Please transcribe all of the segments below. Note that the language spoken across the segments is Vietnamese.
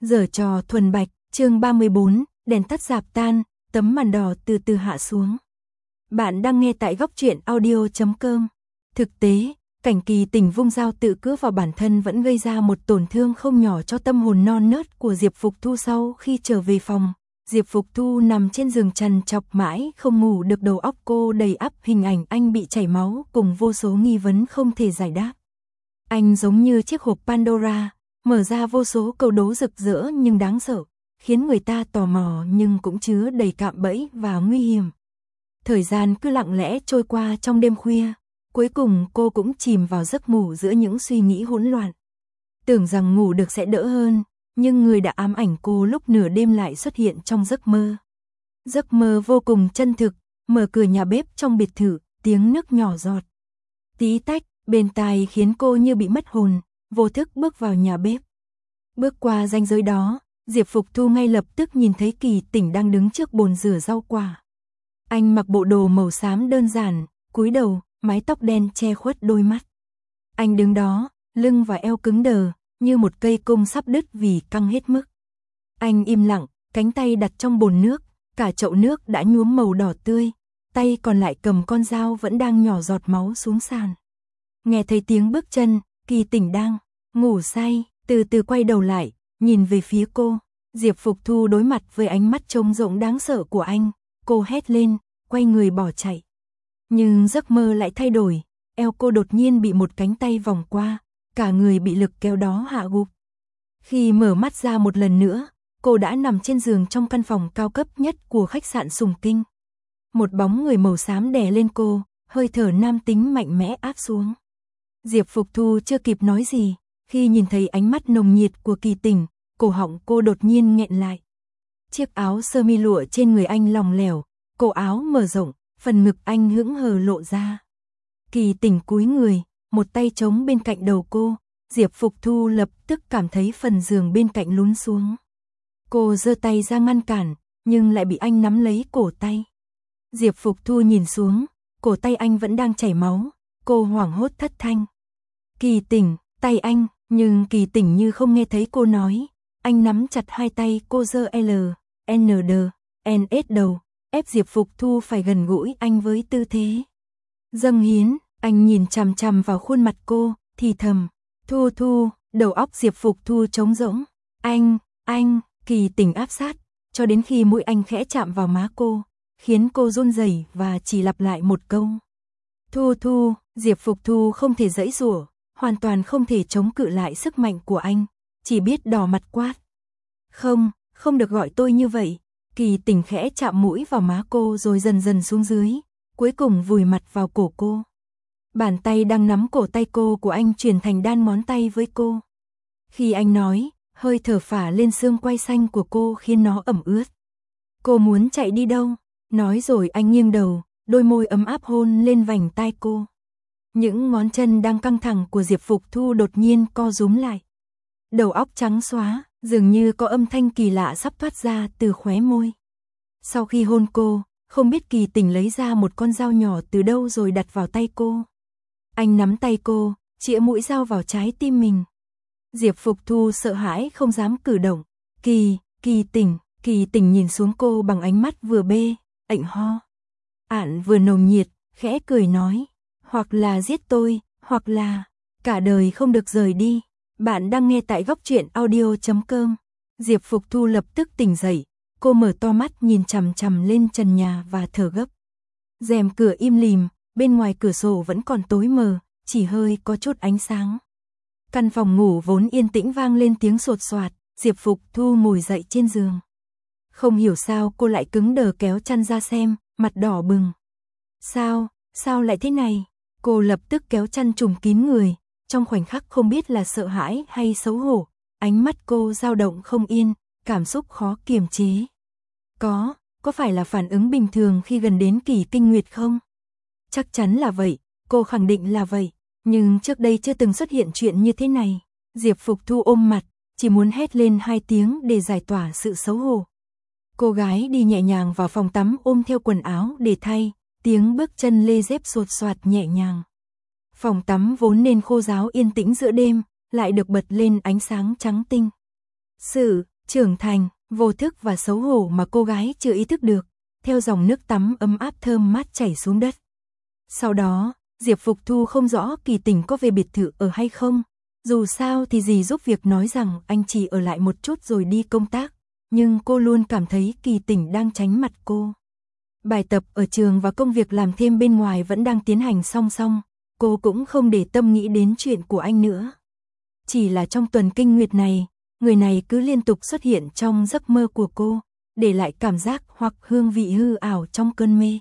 Giở trò thuần bạch, chương 34, đèn tắt rạp tan, tấm màn đỏ từ từ hạ xuống. Bạn đang nghe tại góc truyện audio.com. Thực tế, cảnh Kỳ Tình vung dao tự cướp vào bản thân vẫn gây ra một tổn thương không nhỏ cho tâm hồn non nớt của Diệp Phục Thu. Sau khi trở về phòng, Diệp Phục Thu nằm trên giường trằn trọc mãi không ngủ được, đầu óc cô đầy ắp hình ảnh anh bị chảy máu cùng vô số nghi vấn không thể giải đáp. Anh giống như chiếc hộp Pandora, mở ra vô số câu đố rực rỡ nhưng đáng sợ, khiến người ta tò mò nhưng cũng chứa đầy cạm bẫy và nguy hiểm. Thời gian cứ lặng lẽ trôi qua trong đêm khuya, cuối cùng cô cũng chìm vào giấc ngủ giữa những suy nghĩ hỗn loạn. Tưởng rằng ngủ được sẽ đỡ hơn, nhưng người đã ám ảnh cô lúc nửa đêm lại xuất hiện trong giấc mơ. Giấc mơ vô cùng chân thực, mở cửa nhà bếp trong biệt thự, tiếng nước nhỏ giọt tí tách bên tai khiến cô như bị mất hồn, vô thức bước vào nhà bếp. Bước qua ranh giới đó, Diệp Phục Thu ngay lập tức nhìn thấy Kỳ Tình đang đứng trước bồn rửa rau quả. Anh mặc bộ đồ màu xám đơn giản, cúi đầu, mái tóc đen che khuất đôi mắt. Anh đứng đó, lưng và eo cứng đờ, như một cây cung sắp đứt vì căng hết mức. Anh im lặng, cánh tay đặt trong bồn nước, cả chậu nước đã nhuốm màu đỏ tươi, tay còn lại cầm con dao vẫn đang nhỏ giọt máu xuống sàn. Nghe thấy tiếng bước chân, Kỳ Tình đang ngủ say, từ từ quay đầu lại, nhìn về phía cô. Diệp Phục Thu đối mặt với ánh mắt trống rỗng đáng sợ của anh, cô hét lên, quay người bỏ chạy. Nhưng giấc mơ lại thay đổi, eo cô đột nhiên bị một cánh tay vòng qua, cả người bị lực kéo đó hạ gục. Khi mở mắt ra một lần nữa, cô đã nằm trên giường trong căn phòng cao cấp nhất của khách sạn Sùng Kinh. Một bóng người màu xám đè lên cô, hơi thở nam tính mạnh mẽ áp xuống. Diệp Phục Thu chưa kịp nói gì, khi nhìn thấy ánh mắt nồng nhiệt của Kỳ Tình, cổ họng cô đột nhiên nghẹn lại. Chiếc áo sơ mi lụa trên người anh lỏng lẻo, cổ áo mở rộng, phần ngực anh hững hờ lộ ra. Kỳ Tình cúi người, một tay chống bên cạnh đầu cô, Diệp Phục Thu lập tức cảm thấy phần giường bên cạnh lún xuống. Cô giơ tay ra ngăn cản, nhưng lại bị anh nắm lấy cổ tay. Diệp Phục Thu nhìn xuống, cổ tay anh vẫn đang chảy máu, cô hoảng hốt thất thanh. Kỳ Tình, tay anh, nhưng Kỳ Tình như không nghe thấy cô nói. Anh nắm chặt hai tay cô, giơ L, N, D, N, S đầu, ép Diệp Phục Thu phải gần gũi anh với tư thế dâng hiến. Anh nhìn chằm chằm vào khuôn mặt cô, thì thầm, Thu Thu, đầu óc Diệp Phục Thu trống rỗng. Anh, Kỳ Tình áp sát, cho đến khi mũi anh khẽ chạm vào má cô, khiến cô run rẩy và chỉ lặp lại một câu. Thu Thu. Diệp Phục Thu không thể giãy giụa, hoàn toàn không thể chống cự lại sức mạnh của anh, chỉ biết đỏ mặt quát. Không được gọi tôi như vậy. Kỳ Tình khẽ chạm mũi vào má cô rồi dần dần xuống dưới, cuối cùng vùi mặt vào cổ cô. Bàn tay đang nắm cổ tay cô của anh chuyển thành đan ngón tay với cô. Khi anh nói, hơi thở phả lên xương quai xanh của cô khiến nó ẩm ướt. Cô muốn chạy đi đâu? Nói rồi anh nghiêng đầu, đôi môi ấm áp hôn lên vành tai cô. Những ngón chân đang căng thẳng của Diệp Phục Thu đột nhiên co rúm lại. Đầu óc trắng xóa, dường như có âm thanh kỳ lạ sắp thoát ra từ khóe môi. Sau khi hôn cô, không biết Kỳ Tình lấy ra một con dao nhỏ từ đâu rồi đặt vào tay cô. Anh nắm tay cô, chĩa mũi dao vào trái tim mình. Diệp Phục Thu sợ hãi không dám cử động. Kỳ Tình nhìn xuống cô bằng ánh mắt vừa bê, ạnh ho ạn vừa nồng nhiệt, khẽ cười nói. Hoặc là giết tôi, hoặc là cả đời không được rời đi. Bạn đang nghe tại góc truyện audio.com. Diệp Phục Thu lập tức tỉnh dậy, cô mở to mắt nhìn chằm chằm lên trần nhà và thở gấp. Rèm cửa im lìm, bên ngoài cửa sổ vẫn còn tối mờ, chỉ hơi có chút ánh sáng. Căn phòng ngủ vốn yên tĩnh vang lên tiếng sột soạt, Diệp Phục Thu ngồi dậy trên giường. Không hiểu sao cô lại cứng đờ kéo chăn ra xem, mặt đỏ bừng. Sao lại thế này? Cô lập tức kéo chăn trùm kín người, trong khoảnh khắc không biết là sợ hãi hay xấu hổ, ánh mắt cô dao động không yên, cảm xúc khó kiềm chế. Có phải là phản ứng bình thường khi gần đến kỳ kinh nguyệt không? Chắc chắn là vậy, cô khẳng định là vậy, nhưng trước đây chưa từng xuất hiện chuyện như thế này. Diệp Phục Thu ôm mặt, chỉ muốn hét lên 2 tiếng để giải tỏa sự xấu hổ. Cô gái đi nhẹ nhàng vào phòng tắm ôm theo quần áo để thay. Tiếng bước chân lê dép sột soạt nhẹ nhàng. Phòng tắm vốn nên khô ráo yên tĩnh giữa đêm, lại được bật lên ánh sáng trắng tinh. trưởng thành, vô thức và xấu hổ mà cô gái chưa ý thức được, theo dòng nước tắm ấm áp thơm mát chảy xuống đất. Sau đó, Diệp Phục Thu không rõ Kỳ Tỉnh có về biệt thự ở hay không. Dù sao thì dì giúp việc nói rằng anh chỉ ở lại một chút rồi đi công tác, nhưng cô luôn cảm thấy Kỳ Tỉnh đang tránh mặt cô. Bài tập ở trường và công việc làm thêm bên ngoài vẫn đang tiến hành song song, cô cũng không để tâm nghĩ đến chuyện của anh nữa. Chỉ là trong tuần kinh nguyệt này, người này cứ liên tục xuất hiện trong giấc mơ của cô, để lại cảm giác hoặc hương vị hư ảo trong cơn mê.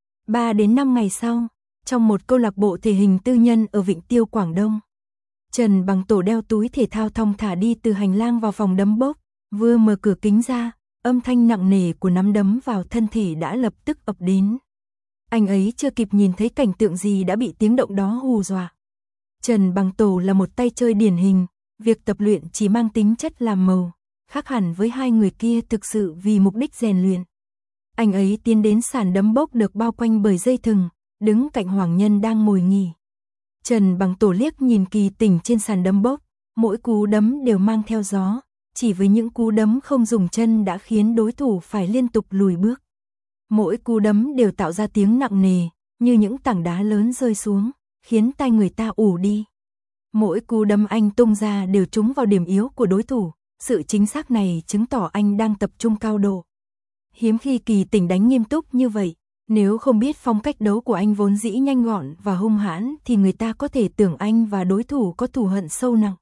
3 đến 5 ngày sau, trong một câu lạc bộ thể hình tư nhân ở Vịnh Tiêu Quảng Đông, Trần Bằng Tổ đeo túi thể thao thong thả đi từ hành lang vào phòng đấm bốc, vừa mở cửa kính ra, âm thanh nặng nề của nắm đấm vào thân thể đã lập tức ập đến. Anh ấy chưa kịp nhìn thấy cảnh tượng gì đã bị tiếng động đó hù dọa. Trần Bằng Tổ là một tay chơi điển hình, việc tập luyện chỉ mang tính chất làm màu, khác hẳn với hai người kia thực sự vì mục đích rèn luyện. Anh ấy tiến đến sàn đấm bốc được bao quanh bởi dây thừng, đứng cạnh Hoàng Nhân đang ngồi nghỉ. Trần Bằng Tổ liếc nhìn Kỳ Tỉnh trên sàn đấm bốc, mỗi cú đấm đều mang theo gió, chỉ với những cú đấm không dùng chân đã khiến đối thủ phải liên tục lùi bước. Mỗi cú đấm đều tạo ra tiếng nặng nề, như những tảng đá lớn rơi xuống, khiến tai người ta ù đi. Mỗi cú đấm anh tung ra đều trúng vào điểm yếu của đối thủ, sự chính xác này chứng tỏ anh đang tập trung cao độ. Hiếm khi Kỳ Tỉnh đánh nghiêm túc như vậy, nếu không biết phong cách đấu của anh vốn dĩ nhanh gọn và hung hãn thì người ta có thể tưởng anh và đối thủ có thù hận sâu nặng.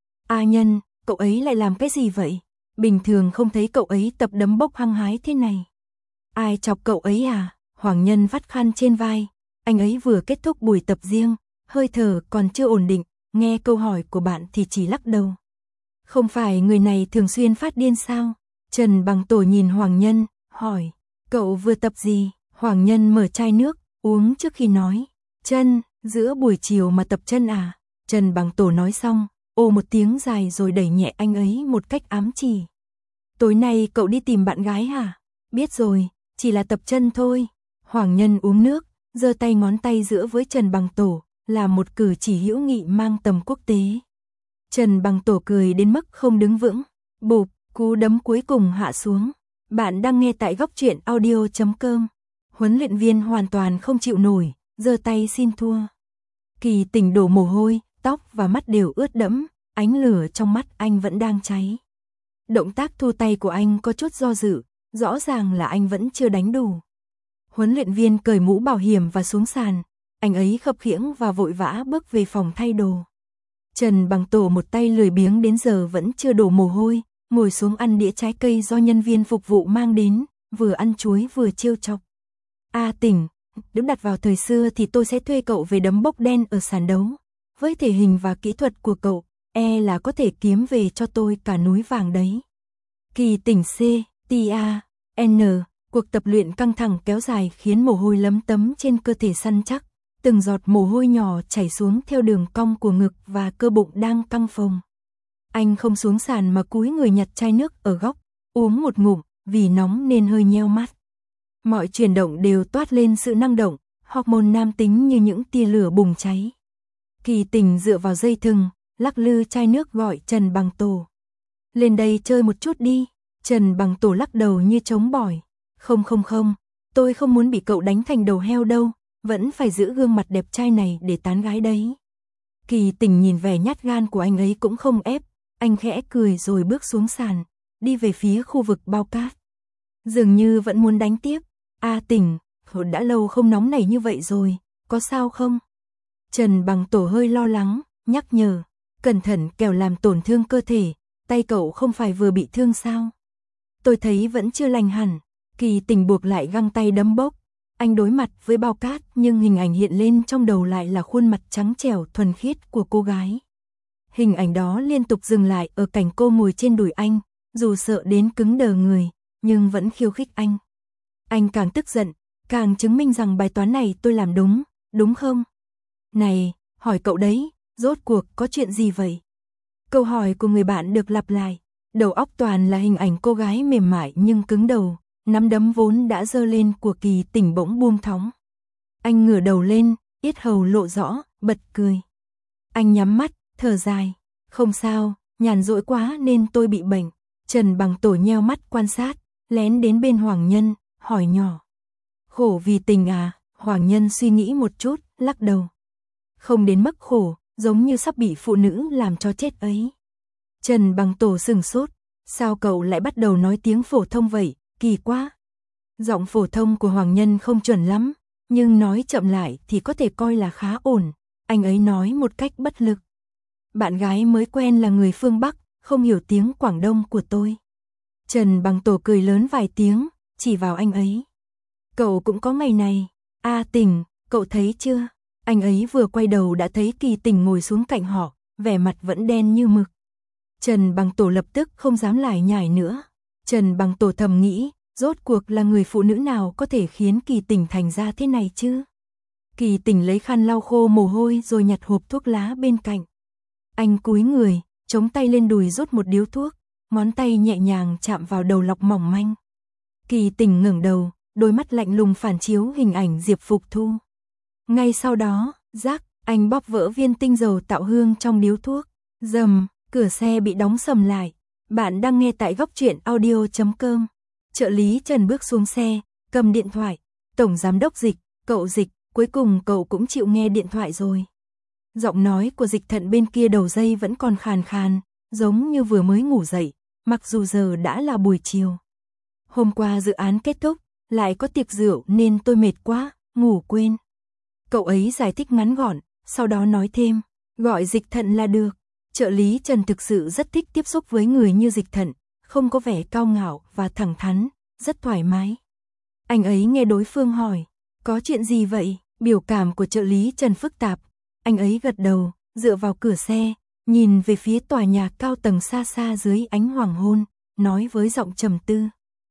A Nhân, cậu ấy lại làm cái gì vậy? Bình thường không thấy cậu ấy tập đấm bốc hăng hái thế này. Ai chọc cậu ấy à? Hoàng Nhân vắt khăn trên vai, anh ấy vừa kết thúc buổi tập riêng, hơi thở còn chưa ổn định, nghe câu hỏi của bạn thì chỉ lắc đầu. Không phải người này thường xuyên phát điên sao? Trần Bằng Tổ nhìn Hoàng Nhân, hỏi, cậu vừa tập gì? Hoàng Nhân mở chai nước, uống trước khi nói, chân, giữa buổi chiều mà tập chân à? Trần Bằng Tổ nói xong, ồ một tiếng dài rồi đẩy nhẹ anh ấy một cách ám chỉ. Tối nay cậu đi tìm bạn gái hả? Biết rồi, chỉ là tập chân thôi. Hoàng Nhân uống nước, giơ tay ngón tay giữa với Trần Bằng Tổ, là một cử chỉ hữu nghị mang tầm quốc tế. Trần Bằng Tổ cười đến mức không đứng vững, bụp, cú đấm cuối cùng hạ xuống. Bạn đang nghe tại góc truyện audio.com. Huấn luyện viên hoàn toàn không chịu nổi, giơ tay xin thua. Kỳ Tỉnh đổ mồ hôi, tóc và mắt đều ướt đẫm, ánh lửa trong mắt anh vẫn đang cháy. Động tác thu tay của anh có chút do dự, rõ ràng là anh vẫn chưa đánh đủ. Huấn luyện viên cởi mũ bảo hiểm và xuống sàn, anh ấy khập khiễng và vội vã bước về phòng thay đồ. Trần Bằng Tổ một tay lười biếng đến giờ vẫn chưa đổ mồ hôi, ngồi xuống ăn đĩa trái cây do nhân viên phục vụ mang đến, vừa ăn chuối vừa trêu chọc. A Tỉnh, nếu đặt vào thời xưa thì tôi sẽ thuê cậu về đấm bốc đen ở sàn đấu. Với thể hình và kỹ thuật của cậu, là có thể kiếm về cho tôi cả núi vàng đấy. Kỳ Tỉnh C, T.A. N. Cuộc tập luyện căng thẳng kéo dài khiến mồ hôi lấm tấm trên cơ thể săn chắc, từng giọt mồ hôi nhỏ chảy xuống theo đường cong của ngực và cơ bụng đang căng phồng. Anh không xuống sàn mà cúi người nhặt chai nước ở góc, uống một ngụm, vì nóng nên hơi nheo mắt. Mọi chuyển động đều toát lên sự năng động, hormone nam tính như những tia lửa bùng cháy. Kỳ Tỉnh dựa vào dây thừng, lắc lư chai nước gọi Trần Bằng Tổ. Lên đây chơi một chút đi. Trần Bằng Tổ lắc đầu như trống bỏi. Không, tôi không muốn bị cậu đánh thành đầu heo đâu, vẫn phải giữ gương mặt đẹp trai này để tán gái đấy. Kỳ Tỉnh nhìn vẻ nhát gan của anh ấy cũng không ép, anh khẽ cười rồi bước xuống sàn, đi về phía khu vực bao cát. Dường như vẫn muốn đánh tiếp. A Tỉnh, đã lâu không nóng nảy như vậy rồi, có sao không? Trần Bằng Tổ hơi lo lắng, nhắc nhở, cẩn thận kẻo làm tổn thương cơ thể, tay cậu không phải vừa bị thương sao? Tôi thấy vẫn chưa lành hẳn. Kỳ Tỉnh buộc lại găng tay đấm bốc, anh đối mặt với bao cát nhưng hình ảnh hiện lên trong đầu lại là khuôn mặt trắng trẻo thuần khiết của cô gái. Hình ảnh đó liên tục dừng lại ở cảnh cô ngồi trên đùi anh, dù sợ đến cứng đờ người, nhưng vẫn khiêu khích anh. Anh càng tức giận, càng chứng minh rằng bài toán này tôi làm đúng, đúng không? Này, hỏi cậu đấy, rốt cuộc có chuyện gì vậy? Câu hỏi của người bạn được lặp lại, đầu óc toàn là hình ảnh cô gái mềm mại nhưng cứng đầu, nắm đấm vốn đã giơ lên của Kỳ Tỉnh bỗng buông thõng. Anh ngửa đầu lên, yết hầu lộ rõ, bật cười. Anh nhắm mắt, thở dài, không sao, nhàn rỗi quá nên tôi bị bệnh. Trần Bằng Tổ nheo mắt quan sát, lén đến bên Hoàng Nhân, hỏi nhỏ. Khổ vì tình à? Hoàng Nhân suy nghĩ một chút, lắc đầu. Không đến mức khổ, giống như sắp bị phụ nữ làm cho chết ấy. Trần Bằng Tổ sừng sốt, sao cậu lại bắt đầu nói tiếng phổ thông vậy, kỳ quá. Giọng phổ thông của Hoàng Nhân không chuẩn lắm, nhưng nói chậm lại thì có thể coi là khá ổn. Anh ấy nói một cách bất lực. Bạn gái mới quen là người phương Bắc, không hiểu tiếng Quảng Đông của tôi. Trần Bằng Tổ cười lớn vài tiếng, chỉ vào anh ấy. Cậu cũng có ngày này. Tình, cậu thấy chưa? Anh ấy vừa quay đầu đã thấy Kỳ Tình ngồi xuống cạnh họ, vẻ mặt vẫn đen như mực. Trần Bằng Tổ lập tức không dám lải nhải nữa. Trần Bằng Tổ thầm nghĩ, rốt cuộc là người phụ nữ nào có thể khiến Kỳ Tình thành ra thế này chứ? Kỳ Tình lấy khăn lau khô mồ hôi rồi nhặt hộp thuốc lá bên cạnh. Anh cúi người, chống tay lên đùi rút một điếu thuốc, ngón tay nhẹ nhàng chạm vào đầu lọc mỏng manh. Kỳ Tình ngẩng đầu, đôi mắt lạnh lùng phản chiếu hình ảnh Diệp Phục Thu. Ngay sau đó, rắc, anh bóp vỡ viên tinh dầu tạo hương trong điếu thuốc. Rầm, cửa xe bị đóng sầm lại. Bạn đang nghe tại Góc Truyện Audio.com. Trợ lý Trần bước xuống xe, cầm điện thoại. Tổng giám đốc Dịch, cậu Dịch, cuối cùng cậu cũng chịu nghe điện thoại rồi. Giọng nói của Dịch Thận bên kia đầu dây vẫn còn khàn khàn, giống như vừa mới ngủ dậy, mặc dù giờ đã là buổi chiều. Hôm qua dự án kết thúc, lại có tiệc rượu nên tôi mệt quá, ngủ quên. Cậu ấy giải thích ngắn gọn, sau đó nói thêm, gọi Dịch Thận là được. Trợ lý Trần thực sự rất thích tiếp xúc với người như Dịch Thận, không có vẻ cao ngạo và thẳng thắn, rất thoải mái. Anh ấy nghe đối phương hỏi, có chuyện gì vậy? Biểu cảm của trợ lý Trần phức tạp. Anh ấy gật đầu, dựa vào cửa xe, nhìn về phía tòa nhà cao tầng xa xa dưới ánh hoàng hôn, nói với giọng trầm tư.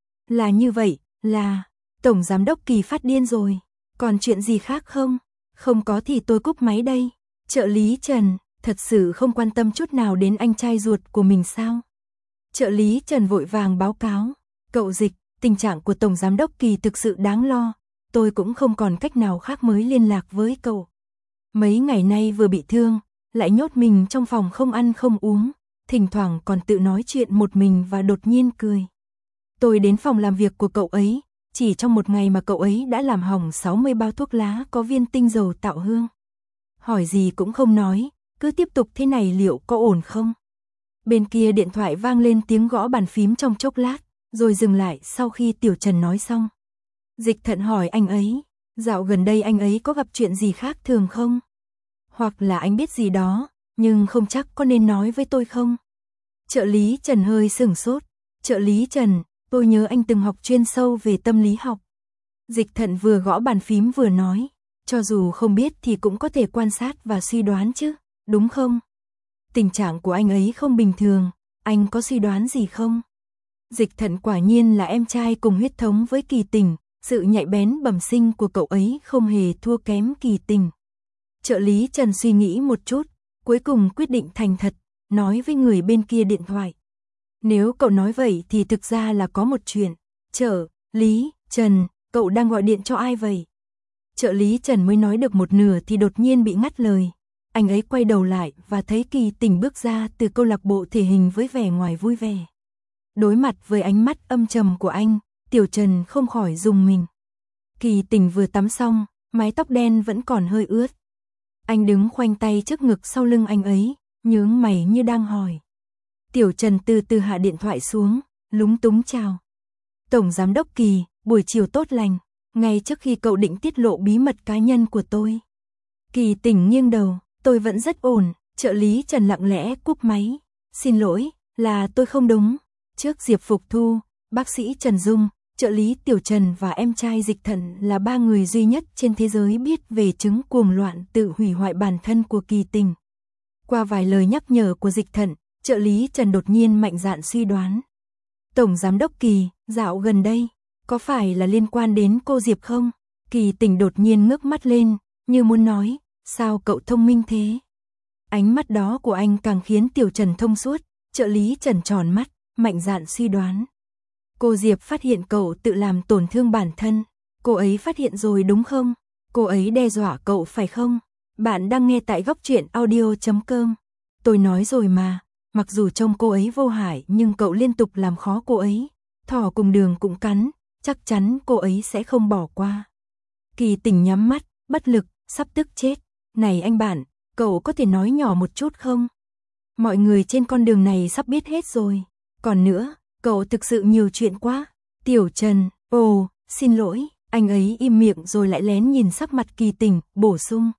Là như vậy, là, Tổng Giám đốc Kỳ phát điên rồi, còn chuyện gì khác không? Không có thì tôi cúp máy đây. Trợ lý Trần, thật sự không quan tâm chút nào đến anh trai ruột của mình sao? Trợ lý Trần vội vàng báo cáo, cậu Dịch, tình trạng của Tổng Giám đốc Kỳ thực sự đáng lo, tôi cũng không còn cách nào khác mới liên lạc với cậu. Mấy ngày nay vừa bị thương, lại nhốt mình trong phòng không ăn không uống, thỉnh thoảng còn tự nói chuyện một mình và đột nhiên cười. Tôi đến phòng làm việc của cậu ấy, chỉ trong một ngày mà cậu ấy đã làm hỏng 60 bao thuốc lá có viên tinh dầu tạo hương. Hỏi gì cũng không nói, cứ tiếp tục thế này liệu có ổn không? Bên kia điện thoại vang lên tiếng gõ bàn phím trong chốc lát, rồi dừng lại sau khi Tiểu Trần nói xong. Dịch Thận hỏi anh ấy, dạo gần đây anh ấy có gặp chuyện gì khác thường không? Hoặc là anh biết gì đó, nhưng không chắc có nên nói với tôi không? Trợ lý Trần hơi sửng sốt. Trợ lý Trần, tôi nhớ anh từng học chuyên sâu về tâm lý học. Dịch Thận vừa gõ bàn phím vừa nói, cho dù không biết thì cũng có thể quan sát và suy đoán chứ, đúng không? Tình trạng của anh ấy không bình thường, anh có suy đoán gì không? Dịch Thận quả nhiên là em trai cùng huyết thống với Kỳ Tình, sự nhạy bén bẩm sinh của cậu ấy không hề thua kém Kỳ Tình. Trợ lý Trần suy nghĩ một chút, cuối cùng quyết định thành thật, nói với người bên kia điện thoại. Nếu cậu nói vậy thì thực ra là có một chuyện. Trợ lý Trần, cậu đang gọi điện cho ai vậy? Trợ lý Trần mới nói được một nửa thì đột nhiên bị ngắt lời. Anh ấy quay đầu lại và thấy Kỳ Tình bước ra từ câu lạc bộ thể hình với vẻ ngoài vui vẻ. Đối mặt với ánh mắt âm trầm của anh, Tiểu Trần không khỏi rùng mình. Kỳ Tình vừa tắm xong, mái tóc đen vẫn còn hơi ướt. Anh đứng khoanh tay trước ngực sau lưng anh ấy, nhướng mày như đang hỏi. Tiểu Trần từ từ hạ điện thoại xuống, lúng túng chào. Tổng Giám đốc Kỳ, buổi chiều tốt lành, ngay trước khi cậu định tiết lộ bí mật cá nhân của tôi. Kỳ Tình nghiêng đầu, tôi vẫn rất ổn. Trợ lý Trần lặng lẽ cúp máy. Xin lỗi, là tôi không đúng. Trước Diệp Phục Thu, bác sĩ Trần Dung, trợ lý Tiểu Trần và em trai Dịch Thận là ba người duy nhất trên thế giới biết về chứng cuồng loạn tự hủy hoại bản thân của Kỳ Tình. Qua vài lời nhắc nhở của Dịch Thận, trợ lý Trần đột nhiên mạnh dạn suy đoán. Tổng Giám đốc Kỳ, dạo gần đây, có phải là liên quan đến cô Diệp không? Kỳ Tình đột nhiên ngước mắt lên, như muốn nói, sao cậu thông minh thế? Ánh mắt đó của anh càng khiến Tiểu Trần thông suốt, trợ lý Trần tròn mắt, mạnh dạn suy đoán. Cô Diệp phát hiện cậu tự làm tổn thương bản thân. Cô ấy phát hiện rồi đúng không? Cô ấy đe dọa cậu phải không? Bạn đang nghe tại Góc Truyện Audio.com. Tôi nói rồi mà, Mặc dù trông cô ấy vô hại nhưng cậu liên tục làm khó cô ấy. Thỏ cùng đường cũng cắn, chắc chắn cô ấy sẽ không bỏ qua. Kỳ Tình nhắm mắt, bất lực, sắp tức chết. Này anh bạn, cậu có thể nói nhỏ một chút không? Mọi người trên con đường này sắp biết hết rồi. Còn nữa, cậu thực sự nhiều chuyện quá. Tiểu Trần, ồ, xin lỗi, anh ấy im miệng rồi lại lén nhìn sắc mặt Kỳ Tình, bổ sung.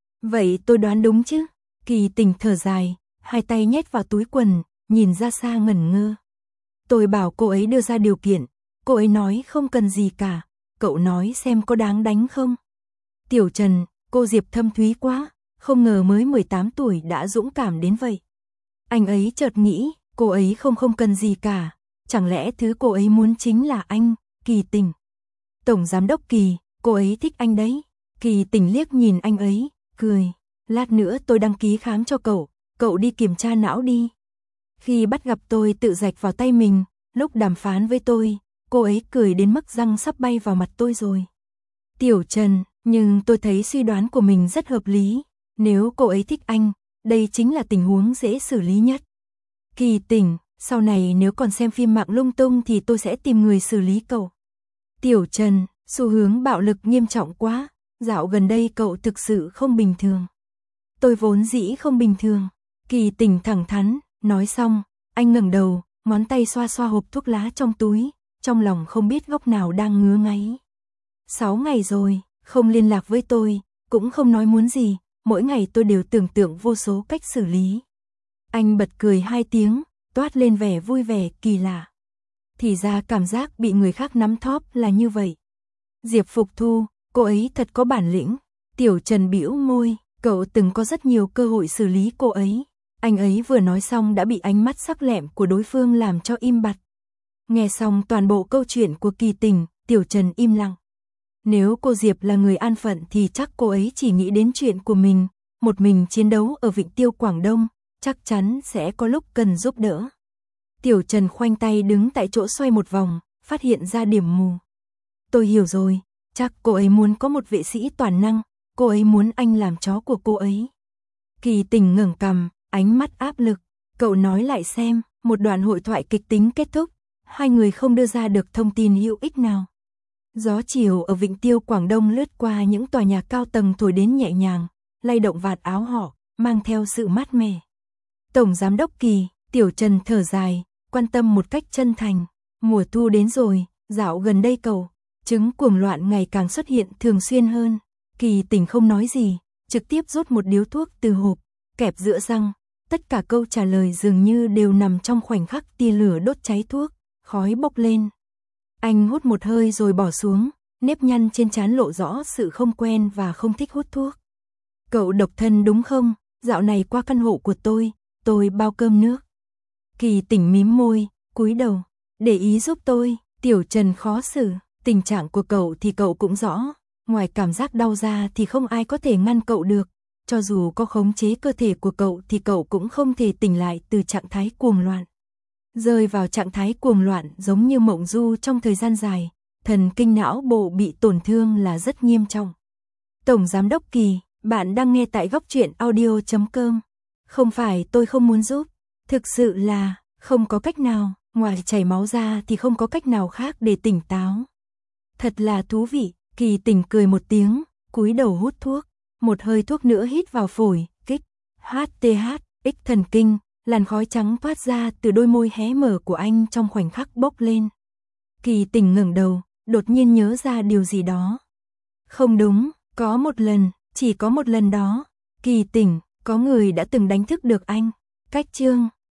Vậy tôi đoán đúng chứ? Kỳ Tình thở dài, hai tay nhét vào túi quần, nhìn ra xa ngẩn ngơ. Tôi bảo cô ấy đưa ra điều kiện, cô ấy nói không cần gì cả, cậu nói xem có đáng đánh không? Tiểu Trần, cô Diệp thâm thúy quá, không ngờ mới 18 tuổi đã dũng cảm đến vậy. Anh ấy chợt nghĩ, cô ấy không cần gì cả, chẳng lẽ thứ cô ấy muốn chính là anh, Kỳ Tình. Tổng giám đốc Kỳ, cô ấy thích anh đấy. Kỳ Tình liếc nhìn anh ấy, cười. Lát nữa tôi đăng ký khám cho cậu đi kiểm tra não đi. Khi bắt gặp tôi tự rạch vào tay mình, lúc đàm phán với tôi, cô ấy cười đến mức răng sắp bay vào mặt tôi rồi. Tiểu Trần, nhưng tôi thấy suy đoán của mình rất hợp lý. Nếu cô ấy thích anh, đây chính là tình huống dễ xử lý nhất. Kỳ Tình, sau này nếu còn xem phim mạng lung tung thì tôi sẽ tìm người xử lý cậu. Tiểu Trần, xu hướng bạo lực nghiêm trọng quá, dạo gần đây cậu thực sự không bình thường. Tôi vốn dĩ không bình thường. Kỳ Tình thẳng thắn, nói xong, anh ngẩng đầu, ngón tay xoa xoa hộp thuốc lá trong túi, trong lòng không biết góc nào đang ngứa ngáy. 6 ngày rồi, không liên lạc với tôi, cũng không nói muốn gì, mỗi ngày tôi đều tưởng tượng vô số cách xử lý. Anh bật cười 2 tiếng, toát lên vẻ vui vẻ kỳ lạ. Thì ra cảm giác bị người khác nắm thóp là như vậy. Diệp Phục Thu, cô ấy thật có bản lĩnh. Tiểu Trần bĩu môi, cậu từng có rất nhiều cơ hội xử lý cô ấy. Anh ấy vừa nói xong đã bị ánh mắt sắc lẹm của đối phương làm cho im bặt. Nghe xong toàn bộ câu chuyện của Kỳ Tình, Tiểu Trần im lặng. Nếu cô Diệp là người an phận thì chắc cô ấy chỉ nghĩ đến chuyện của mình, một mình chiến đấu ở Vịnh Tiêu Quảng Đông, chắc chắn sẽ có lúc cần giúp đỡ. Tiểu Trần khoanh tay đứng tại chỗ xoay một vòng, phát hiện ra điểm mù. Tôi hiểu rồi, chắc cô ấy muốn có một vệ sĩ toàn năng, cô ấy muốn anh làm chó của cô ấy. Kỳ Tình ngẩng cằm, ánh mắt áp lực, cậu nói lại xem. Một đoạn hội thoại kịch tính kết thúc, hai người không đưa ra được thông tin hữu ích nào. Gió chiều ở Vịnh Tiêu Quảng Đông lướt qua những tòa nhà cao tầng thổi đến nhẹ nhàng, lay động vạt áo họ, mang theo sự mát mẻ. Tổng giám đốc Kỳ, Tiểu Trần thở dài, quan tâm một cách chân thành. Mùa thu đến rồi, dạo gần đây chứng cuồng loạn ngày càng xuất hiện thường xuyên hơn. Kỳ Tình không nói gì, trực tiếp rút một điếu thuốc từ hộp, kẹp giữa răng. Tất cả câu trả lời dường như đều nằm trong khoảnh khắc tia lửa đốt cháy thuốc, khói bốc lên. Anh hút một hơi rồi bỏ xuống, nếp nhăn trên trán lộ rõ sự không quen và không thích hút thuốc. Cậu độc thân đúng không? Dạo này qua căn hộ của tôi bao cơm nước. Kỳ Tình mím môi, cúi đầu, để ý giúp tôi. Tiểu Trần khó xử, tình trạng của cậu thì cậu cũng rõ, ngoài cảm giác đau ra thì không ai có thể ngăn cậu được. Cho dù có khống chế cơ thể của cậu thì cậu cũng không thể tỉnh lại từ trạng thái cuồng loạn. Rơi vào trạng thái cuồng loạn giống như mộng du trong thời gian dài, thần kinh não bộ bị tổn thương là rất nghiêm trọng. Tổng giám đốc Kỳ, bạn đang nghe tại góc truyện audio.com. Không phải tôi không muốn giúp, thực sự là không có cách nào, ngoài chảy máu ra thì không có cách nào khác để tỉnh táo. Thật là thú vị, Kỳ Tình cười một tiếng, cúi đầu hút thuốc. Một hơi thuốc nữa hít vào phổi, kích, HTH, X thần kinh, làn khói trắng thoát ra từ đôi môi hé mở của anh trong khoảnh khắc bốc lên. Kỳ Tình ngẩng đầu, đột nhiên nhớ ra điều gì đó. Không đúng, có một lần, chỉ có một lần đó. Kỳ Tình, có người đã từng đánh thức được anh. Cách chương